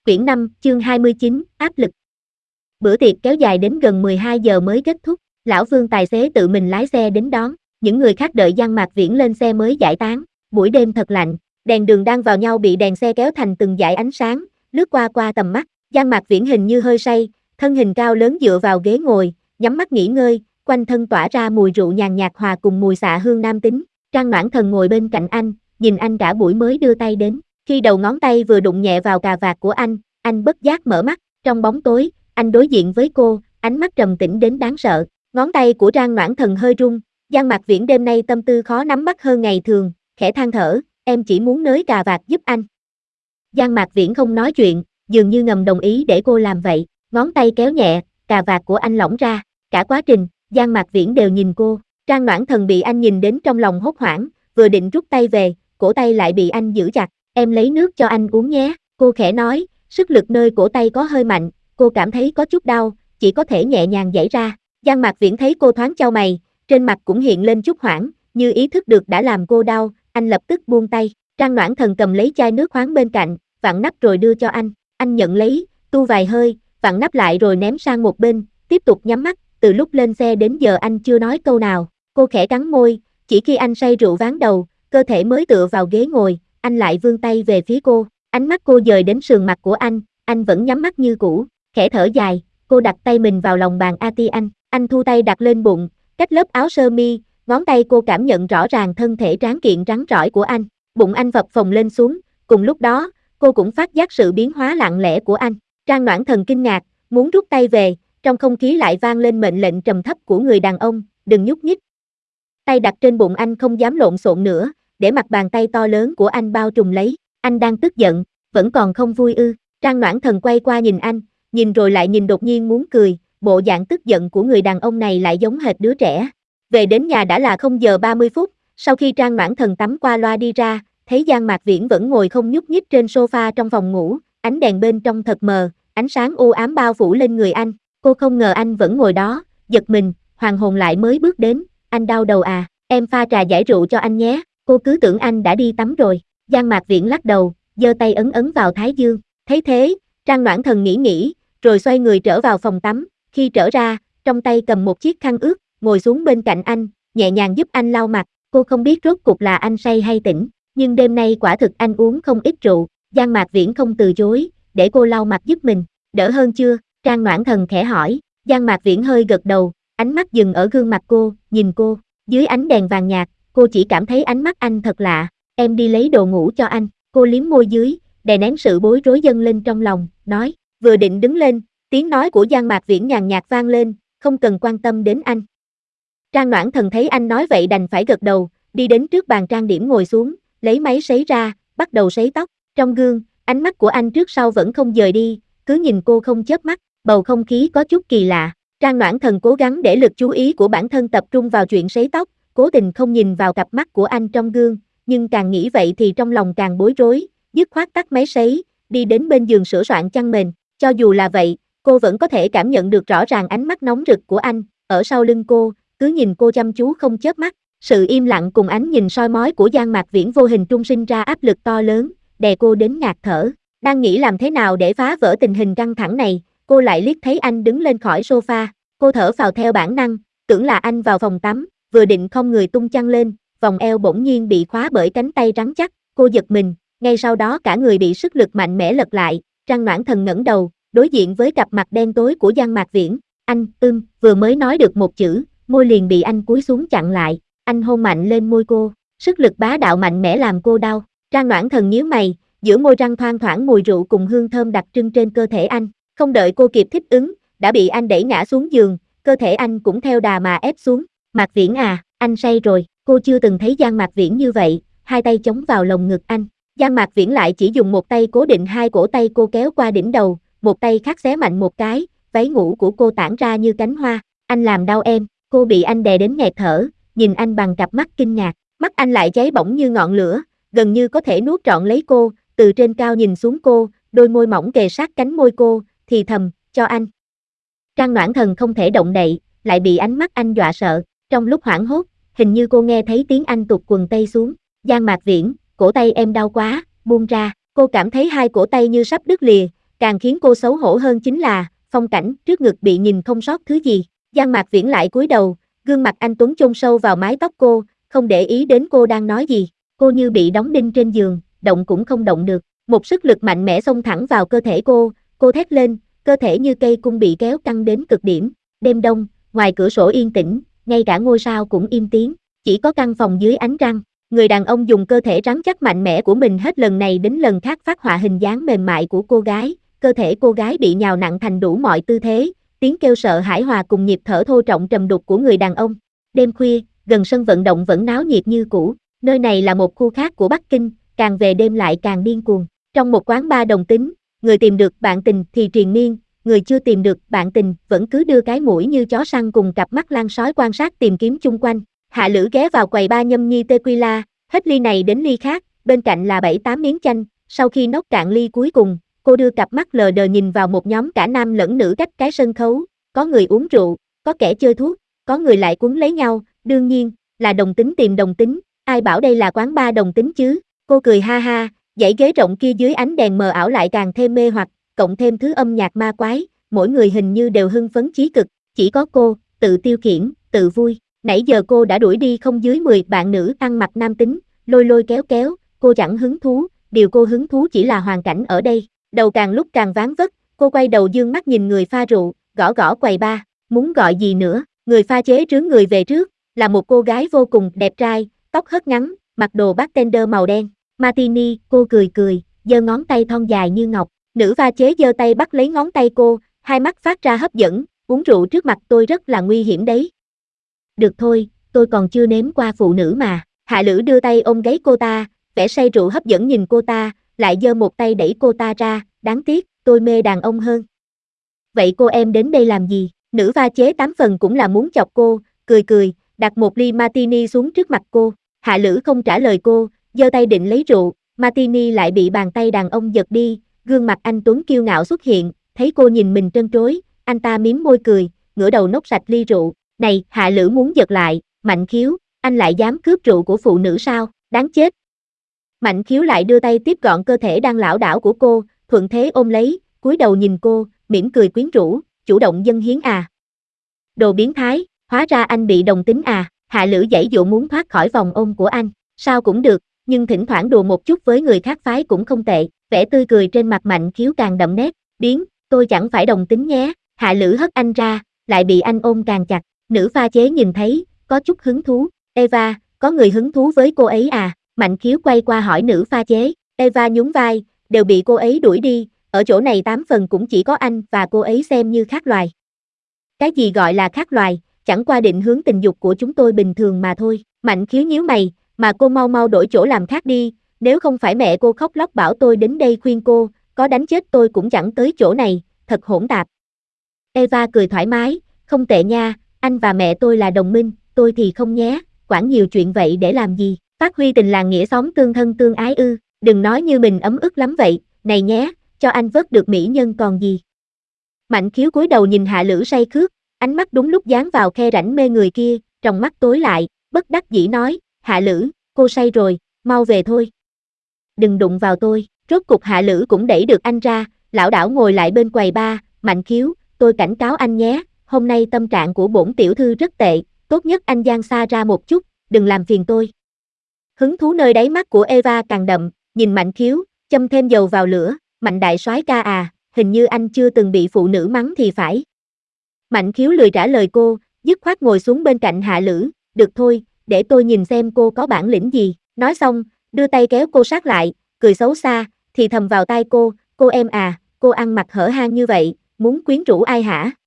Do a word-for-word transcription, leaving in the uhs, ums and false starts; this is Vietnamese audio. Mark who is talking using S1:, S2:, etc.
S1: Quyển năm, chương hai mươi chín, áp lực. Bữa tiệc kéo dài đến gần mười hai giờ mới kết thúc, lão Vương tài xế tự mình lái xe đến đón, những người khác đợi Giang Mạc Viễn lên xe mới giải tán. Buổi đêm thật lạnh, đèn đường đang vào nhau bị đèn xe kéo thành từng dải ánh sáng, lướt qua qua tầm mắt. Giang Mạc Viễn hình như hơi say, thân hình cao lớn dựa vào ghế ngồi, nhắm mắt nghỉ ngơi, quanh thân tỏa ra mùi rượu nhàn nhạt hòa cùng mùi xạ hương nam tính. Trang Noãn Thần ngồi bên cạnh anh, nhìn anh cả buổi mới đưa tay đến. Khi đầu ngón tay vừa đụng nhẹ vào cà vạt của anh, anh bất giác mở mắt, trong bóng tối, anh đối diện với cô, ánh mắt trầm tĩnh đến đáng sợ. Ngón tay của Trang Noãn Thần hơi run, Giang Mạc Viễn đêm nay tâm tư khó nắm bắt hơn ngày thường, khẽ than thở, em chỉ muốn nới cà vạt giúp anh. Giang Mạc Viễn không nói chuyện, dường như ngầm đồng ý để cô làm vậy, ngón tay kéo nhẹ, cà vạt của anh lỏng ra, cả quá trình, Giang Mạc Viễn đều nhìn cô. Trang Noãn Thần bị anh nhìn đến trong lòng hốt hoảng, vừa định rút tay về, cổ tay lại bị anh giữ chặt, em lấy nước cho anh uống nhé, cô khẽ nói, sức lực nơi cổ tay có hơi mạnh, cô cảm thấy có chút đau, chỉ có thể nhẹ nhàng giãy ra. Giang Mạc Viễn thấy cô thoáng chau mày, trên mặt cũng hiện lên chút hoảng, như ý thức được đã làm cô đau, anh lập tức buông tay. Trang Noãn Thần cầm lấy chai nước khoáng bên cạnh, vặn nắp rồi đưa cho anh, anh nhận lấy, tu vài hơi, vặn nắp lại rồi ném sang một bên, tiếp tục nhắm mắt, từ lúc lên xe đến giờ anh chưa nói câu nào. Cô khẽ cắn môi, chỉ khi anh say rượu ván đầu, cơ thể mới tựa vào ghế ngồi, anh lại vươn tay về phía cô, ánh mắt cô dời đến sườn mặt của anh, anh vẫn nhắm mắt như cũ, khẽ thở dài, cô đặt tay mình vào lòng bàn a ti anh, anh thu tay đặt lên bụng, cách lớp áo sơ mi, ngón tay cô cảm nhận rõ ràng thân thể tráng kiện rắn rỏi của anh, bụng anh phập phồng lên xuống, cùng lúc đó, cô cũng phát giác sự biến hóa lặng lẽ của anh. Trang Noãn Thần kinh ngạc, muốn rút tay về, trong không khí lại vang lên mệnh lệnh trầm thấp của người đàn ông, đừng nhúc nhích. Tay đặt trên bụng anh không dám lộn xộn nữa, để mặt bàn tay to lớn của anh bao trùm lấy, anh đang tức giận, vẫn còn không vui ư? Trang Noãn Thần quay qua nhìn anh, nhìn rồi lại nhìn đột nhiên muốn cười, bộ dạng tức giận của người đàn ông này lại giống hệt đứa trẻ. Về đến nhà đã là không giờ ba mươi phút, sau khi Trang Noãn Thần tắm qua loa đi ra, thấy Giang Mạc Viễn vẫn ngồi không nhúc nhích trên sofa trong phòng ngủ, ánh đèn bên trong thật mờ, ánh sáng u ám bao phủ lên người anh, cô không ngờ anh vẫn ngồi đó, giật mình, hoàn hồn lại mới bước đến, anh đau đầu à, em pha trà giải rượu cho anh nhé, cô cứ tưởng anh đã đi tắm rồi. Giang Mạc Viễn lắc đầu, giơ tay ấn ấn vào thái dương, thấy thế, Trang Noãn Thần nghĩ nghĩ, rồi xoay người trở vào phòng tắm, khi trở ra, trong tay cầm một chiếc khăn ướt, ngồi xuống bên cạnh anh, nhẹ nhàng giúp anh lau mặt, cô không biết rốt cục là anh say hay tỉnh, nhưng đêm nay quả thực anh uống không ít rượu. Giang Mạc Viễn không từ chối, để cô lau mặt giúp mình, đỡ hơn chưa? Trang Noãn Thần khẽ hỏi, Giang Mạc Viễn hơi gật đầu, ánh mắt dừng ở gương mặt cô, nhìn cô, dưới ánh đèn vàng nhạt, cô chỉ cảm thấy ánh mắt anh thật lạ, em đi lấy đồ ngủ cho anh, cô liếm môi dưới, đè nén sự bối rối dâng lên trong lòng, nói, vừa định đứng lên, tiếng nói của Giang Mạc Viễn nhàn nhạt vang lên, không cần quan tâm đến anh. Trang Noãn Thần thấy anh nói vậy đành phải gật đầu, đi đến trước bàn trang điểm ngồi xuống, lấy máy sấy ra, bắt đầu sấy tóc, trong gương, ánh mắt của anh trước sau vẫn không dời đi, cứ nhìn cô không chớp mắt, bầu không khí có chút kỳ lạ. Trang Noãn Thần cố gắng để lực chú ý của bản thân tập trung vào chuyện sấy tóc, cố tình không nhìn vào cặp mắt của anh trong gương, nhưng càng nghĩ vậy thì trong lòng càng bối rối, dứt khoát tắt máy sấy, đi đến bên giường sửa soạn chăn mền, cho dù là vậy, cô vẫn có thể cảm nhận được rõ ràng ánh mắt nóng rực của anh, ở sau lưng cô, cứ nhìn cô chăm chú không chớp mắt, sự im lặng cùng ánh nhìn soi mói của Giang Mạc Viễn vô hình trung sinh ra áp lực to lớn, đè cô đến ngạt thở, đang nghĩ làm thế nào để phá vỡ tình hình căng thẳng này, cô lại liếc thấy anh đứng lên khỏi sofa, cô thở phào theo bản năng, tưởng là anh vào phòng tắm, vừa định không người tung chăn lên, vòng eo bỗng nhiên bị khóa bởi cánh tay rắn chắc, cô giật mình, ngay sau đó cả người bị sức lực mạnh mẽ lật lại, Trang Noãn Thần ngẩng đầu, đối diện với cặp mặt đen tối của Giang Mạc Viễn, anh, ưm, vừa mới nói được một chữ, môi liền bị anh cúi xuống chặn lại, anh hôn mạnh lên môi cô, sức lực bá đạo mạnh mẽ làm cô đau, Trang Noãn Thần nhíu mày, giữa môi răng thoang thoảng mùi rượu cùng hương thơm đặc trưng trên cơ thể anh, không đợi cô kịp thích ứng, đã bị anh đẩy ngã xuống giường, cơ thể anh cũng theo đà mà ép xuống, Mạc Viễn à, anh say rồi, cô chưa từng thấy Giang Mạc Viễn như vậy, hai tay chống vào lồng ngực anh, Giang Mạc Viễn lại chỉ dùng một tay cố định hai cổ tay cô kéo qua đỉnh đầu, một tay khác xé mạnh một cái, váy ngủ của cô tản ra như cánh hoa, anh làm đau em, cô bị anh đè đến nghẹt thở, nhìn anh bằng cặp mắt kinh ngạc, mắt anh lại cháy bỏng như ngọn lửa, gần như có thể nuốt trọn lấy cô, từ trên cao nhìn xuống cô, đôi môi mỏng kề sát cánh môi cô, thì thầm, cho anh. Trang Noãn Thần không thể động đậy, lại bị ánh mắt anh dọa sợ, trong lúc hoảng hốt, hình như cô nghe thấy tiếng anh tụt quần tây xuống, Giang Mạc Viễn, cổ tay em đau quá, buông ra, cô cảm thấy hai cổ tay như sắp đứt lìa, Càng khiến cô xấu hổ hơn chính là, phong cảnh trước ngực bị nhìn không sót thứ gì. Giang Mạc Viễn lại cúi đầu, gương mặt anh tuấn chôn sâu vào mái tóc cô, không để ý đến cô đang nói gì. Cô như bị đóng đinh trên giường, động cũng không động được. Một sức lực mạnh mẽ xông thẳng vào cơ thể cô, cô thét lên, cơ thể như cây cung bị kéo căng đến cực điểm. Đêm đông, ngoài cửa sổ yên tĩnh, ngay cả ngôi sao cũng im tiếng, chỉ có căn phòng dưới ánh trăng. Người đàn ông dùng cơ thể rắn chắc mạnh mẽ của mình hết lần này đến lần khác phát họa hình dáng mềm mại của cô gái, cơ thể cô gái bị nhào nặn thành đủ mọi tư thế, tiếng kêu sợ hãi hòa cùng nhịp thở thô trọng trầm đục của người đàn ông. Đêm khuya, gần sân vận động vẫn náo nhiệt như cũ, nơi này là một khu khác của Bắc Kinh, càng về đêm lại càng điên cuồng. Trong một quán bar đồng tính, người tìm được bạn tình thì triền miên, người chưa tìm được bạn tình vẫn cứ đưa cái mũi như chó săn cùng cặp mắt lan sói quan sát tìm kiếm chung quanh. Hạ Lữ ghé vào quầy bar nhâm nhi tequila, hết ly này đến ly khác, bên cạnh là bảy tám miếng chanh, sau khi nốc cạn ly cuối cùng, cô đưa cặp mắt lờ đờ nhìn vào một nhóm cả nam lẫn nữ cách cái sân khấu, có người uống rượu, có kẻ chơi thuốc, có người lại quấn lấy nhau, đương nhiên, là đồng tính tìm đồng tính, ai bảo đây là quán bar đồng tính chứ. Cô cười ha ha, dãy ghế rộng kia dưới ánh đèn mờ ảo lại càng thêm mê hoặc, cộng thêm thứ âm nhạc ma quái, mỗi người hình như đều hưng phấn chí cực, chỉ có cô, tự tiêu khiển, tự vui. Nãy giờ cô đã đuổi đi không dưới mười bạn nữ ăn mặc nam tính, lôi lôi kéo kéo, cô chẳng hứng thú, điều cô hứng thú chỉ là hoàn cảnh ở đây. Đầu càng lúc càng ván vất, cô quay đầu dương mắt nhìn người pha rượu, gõ gõ quầy bar, muốn gọi gì nữa. Người pha chế trướng người về trước, là một cô gái vô cùng đẹp trai, tóc hớt ngắn, mặc đồ bartender màu đen. Martini, cô cười cười, giơ ngón tay thon dài như ngọc. Nữ pha chế giơ tay bắt lấy ngón tay cô, hai mắt phát ra hấp dẫn, uống rượu trước mặt tôi rất là nguy hiểm đấy. Được thôi, tôi còn chưa nếm qua phụ nữ mà. Hạ Lữ đưa tay ôm gáy cô ta, vẻ say rượu hấp dẫn nhìn cô ta, lại giơ một tay đẩy cô ta ra, đáng tiếc, tôi mê đàn ông hơn. Vậy cô em đến đây làm gì? Nữ pha chế tám phần cũng là muốn chọc cô, cười cười, đặt một ly martini xuống trước mặt cô. Hạ Lữ không trả lời cô, giơ tay định lấy rượu, martini lại bị bàn tay đàn ông giật đi, gương mặt anh Tuấn kiêu ngạo xuất hiện, thấy cô nhìn mình trân trối, anh ta mím môi cười, ngửa đầu nốc sạch ly rượu. Này, Hạ Lữ muốn giật lại, Mạnh Khiếu, anh lại dám cướp rượu của phụ nữ sao, đáng chết. Mạnh Khiếu lại đưa tay tiếp gọn cơ thể đang lảo đảo của cô, thuận thế ôm lấy, cúi đầu nhìn cô, mỉm cười quyến rũ, chủ động dâng hiến à. Đồ biến thái, hóa ra anh bị đồng tính à. Hạ Lữ giãy dụa muốn thoát khỏi vòng ôm của anh, sao cũng được, nhưng thỉnh thoảng đùa một chút với người khác phái cũng không tệ. Vẻ tươi cười trên mặt Mạnh Khiếu càng đậm nét, biến, tôi chẳng phải đồng tính nhé. Hạ Lữ hất anh ra, lại bị anh ôm càng chặt. Nữ pha chế nhìn thấy, có chút hứng thú. Eva, có người hứng thú với cô ấy à? Mạnh Khiếu quay qua hỏi nữ pha chế. Eva nhún vai, đều bị cô ấy đuổi đi, ở chỗ này tám phần cũng chỉ có anh và cô ấy xem như khác loài. Cái gì gọi là khác loài, chẳng qua định hướng tình dục của chúng tôi bình thường mà thôi. Mạnh Khiếu nhíu mày, mà cô mau mau đổi chỗ làm khác đi, nếu không phải mẹ cô khóc lóc bảo tôi đến đây khuyên cô, có đánh chết tôi cũng chẳng tới chỗ này, thật hỗn tạp. Eva cười thoải mái, không tệ nha, anh và mẹ tôi là đồng minh, tôi thì không nhé, quản nhiều chuyện vậy để làm gì, phát huy tình làng nghĩa xóm tương thân tương ái ư, đừng nói như mình ấm ức lắm vậy, này nhé, cho anh vớt được mỹ nhân còn gì. Mạnh Khiếu cúi đầu nhìn Hạ Lữ say khước, ánh mắt đúng lúc dán vào khe rãnh mê người kia, trong mắt tối lại, bất đắc dĩ nói, Hạ Lữ, cô say rồi, mau về thôi. Đừng đụng vào tôi, rốt cục Hạ Lữ cũng đẩy được anh ra, lảo đảo ngồi lại bên quầy bar. Mạnh Khiếu, tôi cảnh cáo anh nhé, hôm nay tâm trạng của bổn tiểu thư rất tệ, tốt nhất anh giang xa ra một chút, đừng làm phiền tôi. Hứng thú nơi đáy mắt của Eva càng đậm, nhìn Mạnh Khiếu, châm thêm dầu vào lửa, Mạnh đại soái ca à, hình như anh chưa từng bị phụ nữ mắng thì phải. Mạnh Khiếu lười trả lời cô, dứt khoát ngồi xuống bên cạnh Hạ Lữ, được thôi, để tôi nhìn xem cô có bản lĩnh gì, nói xong, đưa tay kéo cô sát lại, cười xấu xa, thì thầm vào tai cô, cô em à, cô ăn mặc hở hang như vậy, muốn quyến rũ ai hả?